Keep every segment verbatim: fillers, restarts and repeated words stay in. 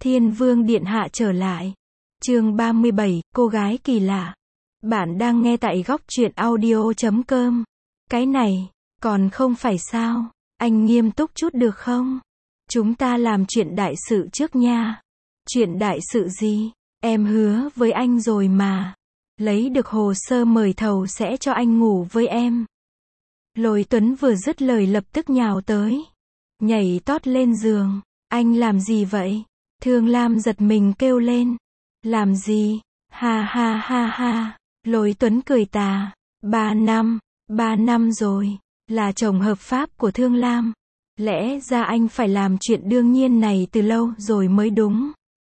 Thiên Vương Điện Hạ trở lại. Chương ba mươi bảy, cô gái kỳ lạ. Bạn đang nghe tại góc truyện audio chấm com. Cái này, còn không phải sao? Anh nghiêm túc chút được không? Chúng ta làm chuyện đại sự trước nha. Chuyện đại sự gì? Em hứa với anh rồi mà. Lấy được hồ sơ mời thầu sẽ cho anh ngủ với em. Lôi Tuấn vừa dứt lời lập tức nhào tới. Nhảy tót lên giường. Anh làm gì vậy? Thương Lam giật mình kêu lên. Làm gì? Ha ha ha ha. Lôi Tuấn cười tà. Ba năm. Ba năm rồi. Là chồng hợp pháp của Thương Lam. Lẽ ra anh phải làm chuyện đương nhiên này từ lâu rồi mới đúng.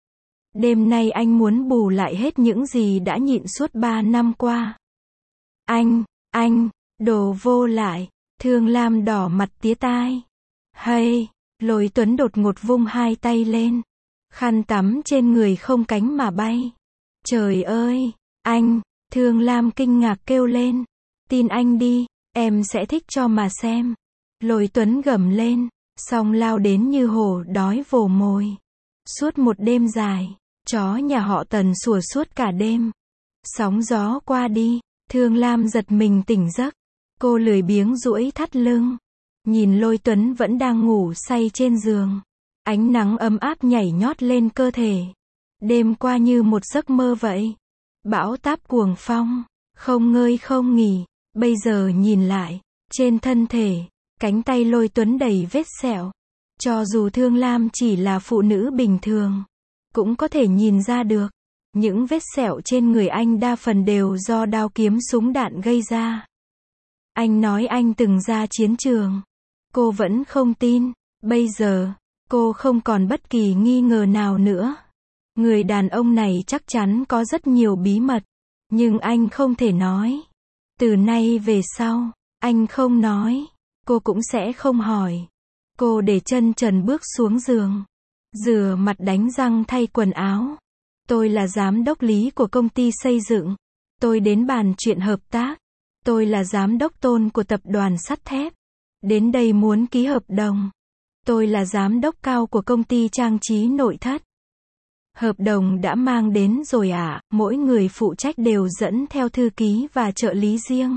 Đêm nay anh muốn bù lại hết những gì đã nhịn suốt ba năm qua. Anh, anh, đồ vô lại. Thương Lam đỏ mặt tía tai. Hay, Lôi Tuấn đột ngột vung hai tay lên. Khăn tắm trên người không cánh mà bay. Trời ơi, anh, Thương Lam kinh ngạc kêu lên. Tin anh đi, em sẽ thích cho mà xem. Lôi Tuấn gầm lên, xong lao đến như hổ đói vồ mồi. Suốt một đêm dài, chó nhà họ Tần sủa suốt cả đêm. Sóng gió qua đi, Thương Lam giật mình tỉnh giấc. Cô lười biếng duỗi thắt lưng. Nhìn Lôi Tuấn vẫn đang ngủ say trên giường. Ánh nắng ấm áp nhảy nhót lên cơ thể. Đêm qua như một giấc mơ vậy. Bão táp cuồng phong, không ngơi không nghỉ. Bây giờ nhìn lại, trên thân thể, cánh tay Lôi Tuấn đầy vết sẹo. Cho dù Thương Lam chỉ là phụ nữ bình thường, cũng có thể nhìn ra được. Những vết sẹo trên người anh đa phần đều do đao kiếm súng đạn gây ra. Anh nói anh từng ra chiến trường. Cô vẫn không tin. Bây giờ, cô không còn bất kỳ nghi ngờ nào nữa. Người đàn ông này chắc chắn có rất nhiều bí mật. Nhưng anh không thể nói. Từ nay về sau, anh không nói. Cô cũng sẽ không hỏi. Cô để chân trần bước xuống giường. Rửa mặt đánh răng thay quần áo. Tôi là giám đốc lý của công ty xây dựng. Tôi đến bàn chuyện hợp tác. Tôi là giám đốc tôn của tập đoàn sắt thép. Đến đây muốn ký hợp đồng. Tôi là giám đốc cao của công ty trang trí nội thất. Hợp đồng đã mang đến rồi ạ, à, mỗi người phụ trách đều dẫn theo thư ký và trợ lý riêng.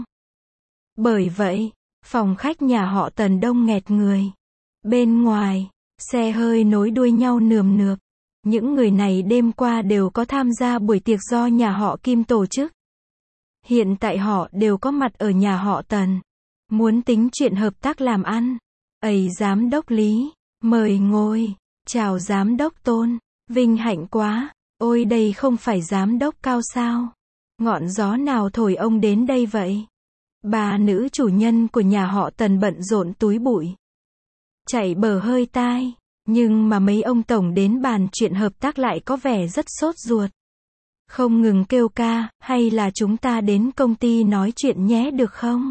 Bởi vậy, phòng khách nhà họ Tần đông nghẹt người. Bên ngoài, xe hơi nối đuôi nhau nườm nượp. Những người này đêm qua đều có tham gia buổi tiệc do nhà họ Kim tổ chức. Hiện tại họ đều có mặt ở nhà họ Tần. Muốn tính chuyện hợp tác làm ăn. Ầy giám đốc Lý, mời ngồi. Chào giám đốc Tôn, vinh hạnh quá. Ôi đây không phải giám đốc Cao sao? Ngọn gió nào thổi ông đến đây vậy? Bà nữ chủ nhân của nhà họ Tần bận rộn túi bụi. Chạy bờ hơi tai. Nhưng mà mấy ông tổng đến bàn chuyện hợp tác lại có vẻ rất sốt ruột. Không ngừng kêu ca, hay là chúng ta đến công ty nói chuyện nhé được không?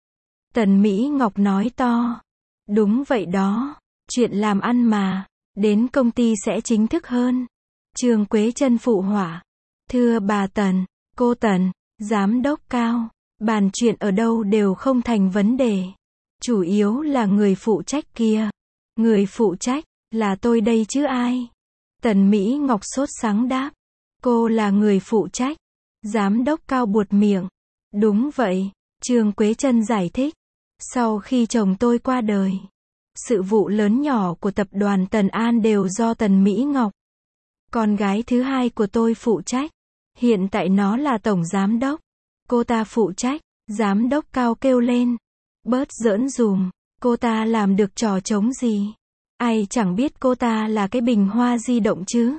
Tần Mỹ Ngọc nói to. Đúng vậy đó, chuyện làm ăn mà, đến công ty sẽ chính thức hơn. Trương Quế Trân phụ họa. Thưa bà Tần, cô Tần, giám đốc Cao, bàn chuyện ở đâu đều không thành vấn đề. Chủ yếu là người phụ trách kia. Người phụ trách, là tôi đây chứ ai? Tần Mỹ Ngọc sốt sắng đáp. Cô là người phụ trách. Giám đốc Cao buột miệng. Đúng vậy, Trương Quế Trân giải thích. Sau khi chồng tôi qua đời, sự vụ lớn nhỏ của tập đoàn Tần An đều do Tần Mỹ Ngọc, con gái thứ hai của tôi phụ trách. Hiện tại nó là tổng giám đốc. Cô ta phụ trách. Giám đốc Cao kêu lên. Bớt giỡn dùm. Cô ta làm được trò trống gì? Ai chẳng biết cô ta là cái bình hoa di động chứ.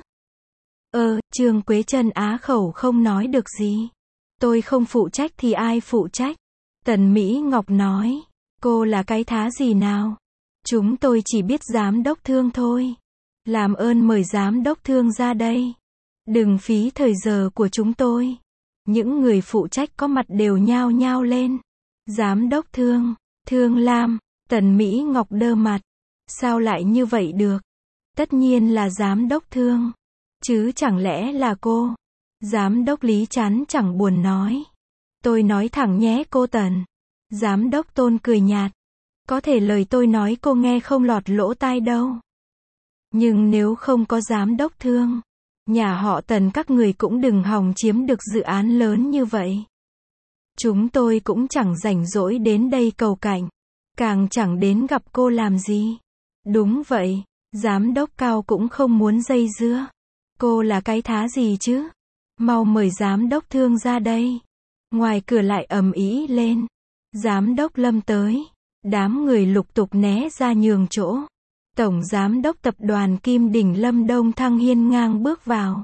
Ờ, Trương Quế Trân á khẩu không nói được gì. Tôi không phụ trách thì ai phụ trách? Tần Mỹ Ngọc nói. Cô là cái thá gì nào? Chúng tôi chỉ biết giám đốc Thương thôi. Làm ơn mời giám đốc Thương ra đây. Đừng phí thời giờ của chúng tôi. Những người phụ trách có mặt đều nhao nhao lên. Giám đốc Thương, Thương Lam, Tần Mỹ Ngọc đơ mặt. Sao lại như vậy được? Tất nhiên là giám đốc Thương. Chứ chẳng lẽ là cô? Giám đốc Lý chán chẳng buồn nói. Tôi nói thẳng nhé cô Tần. Giám đốc Tôn cười nhạt. Có thể lời tôi nói cô nghe không lọt lỗ tai đâu. Nhưng nếu không có giám đốc Thương, nhà họ Tần các người cũng đừng hòng chiếm được dự án lớn như vậy. Chúng tôi cũng chẳng rảnh rỗi đến đây cầu cạnh, càng chẳng đến gặp cô làm gì. Đúng vậy, giám đốc Cao cũng không muốn dây dưa. Cô là cái thá gì chứ? Mau mời giám đốc Thương ra đây. Ngoài cửa lại ầm ĩ lên. Giám đốc Lâm tới. Đám người lục tục né ra nhường chỗ. Tổng giám đốc tập đoàn Kim Đỉnh Lâm Đông Thăng hiên ngang bước vào.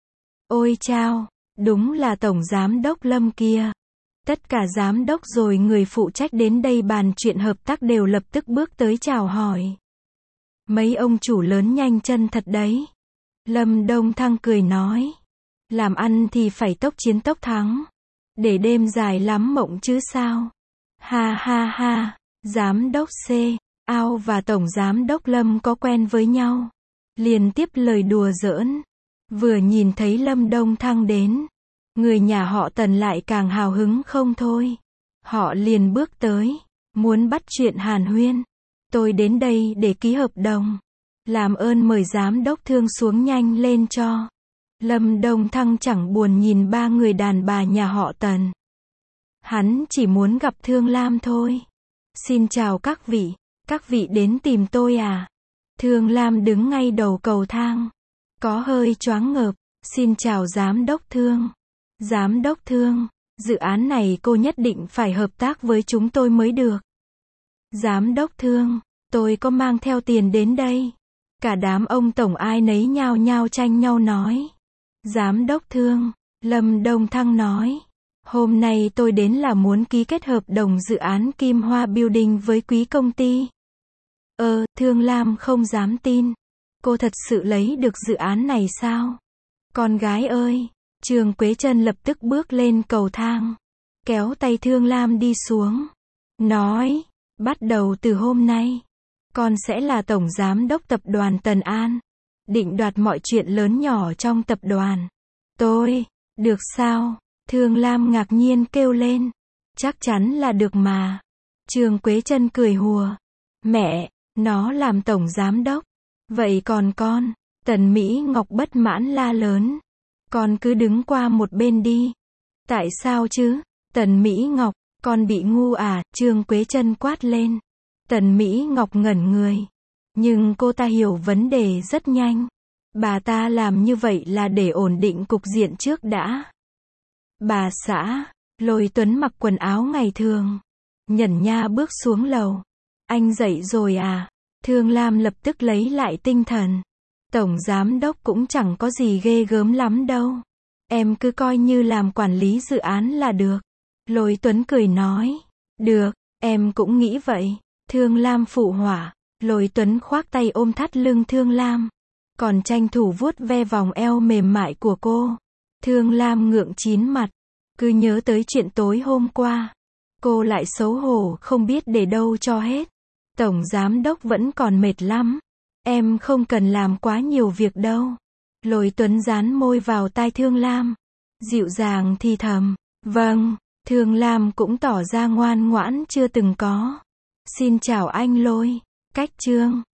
Ôi chao, đúng là tổng giám đốc Lâm kia. Tất cả giám đốc rồi người phụ trách đến đây bàn chuyện hợp tác đều lập tức bước tới chào hỏi. Mấy ông chủ lớn nhanh chân thật đấy. Lâm Đông Thăng cười nói. Làm ăn thì phải tốc chiến tốc thắng. Để đêm dài lắm mộng chứ sao. Ha ha ha, giám đốc C, Ao và tổng giám đốc Lâm có quen với nhau. Liền tiếp lời đùa giỡn. Vừa nhìn thấy Lâm Đông Thăng đến, người nhà họ Tần lại càng hào hứng không thôi. Họ liền bước tới, muốn bắt chuyện hàn huyên. Tôi đến đây để ký hợp đồng. Làm ơn mời giám đốc Thương xuống nhanh lên cho. Lâm Đông Thăng chẳng buồn nhìn ba người đàn bà nhà họ Tần. Hắn chỉ muốn gặp Thương Lam thôi. Xin chào các vị, các vị đến tìm tôi à? Thương Lam đứng ngay đầu cầu thang, có hơi choáng ngợp. Xin chào giám đốc Thương. Giám đốc Thương, dự án này cô nhất định phải hợp tác với chúng tôi mới được. Giám đốc Thương, tôi có mang theo tiền đến đây. Cả đám ông tổng ai nấy nhao nhao tranh nhau nói. Giám đốc Thương, Lâm Đông Thăng nói. Hôm nay tôi đến là muốn ký kết hợp đồng dự án Kim Hoa Building với quý công ty. Ờ, Thương Lam không dám tin. Cô thật sự lấy được dự án này sao? Con gái ơi! Trương Quế Trân lập tức bước lên cầu thang, kéo tay Thương Lam đi xuống. Nói, bắt đầu từ hôm nay, con sẽ là tổng giám đốc tập đoàn Tần An. Định đoạt mọi chuyện lớn nhỏ trong tập đoàn. Tôi, được sao? Thương Lam ngạc nhiên kêu lên. Chắc chắn là được mà. Trương Quế Trân cười hùa. Mẹ, nó làm tổng giám đốc. Vậy còn con? Tần Mỹ Ngọc bất mãn la lớn. Con cứ đứng qua một bên đi. Tại sao chứ? Tần Mỹ Ngọc, con bị ngu à? Trương Quế Trân quát lên. Tần Mỹ Ngọc ngẩn người. Nhưng cô ta hiểu vấn đề rất nhanh. Bà ta làm như vậy là để ổn định cục diện trước đã. Bà xã, Lôi Tuấn mặc quần áo ngày thường. Nhẩn nha bước xuống lầu. Anh dậy rồi à? Thương Lam lập tức lấy lại tinh thần. Tổng giám đốc cũng chẳng có gì ghê gớm lắm đâu. Em cứ coi như làm quản lý dự án là được. Lôi Tuấn cười nói. Được, em cũng nghĩ vậy. Thương Lam phụ họa. Lôi Tuấn khoác tay ôm thắt lưng Thương Lam. Còn tranh thủ vuốt ve vòng eo mềm mại của cô. Thương Lam ngượng chín mặt. Cứ nhớ tới chuyện tối hôm qua. Cô lại xấu hổ không biết để đâu cho hết. Tổng giám đốc vẫn còn mệt lắm. Em không cần làm quá nhiều việc đâu. Lôi Tuấn dán môi vào tai Thương Lam. Dịu dàng thì thầm. Vâng, Thương Lam cũng tỏ ra ngoan ngoãn chưa từng có. Xin chào anh Lôi. Cách chương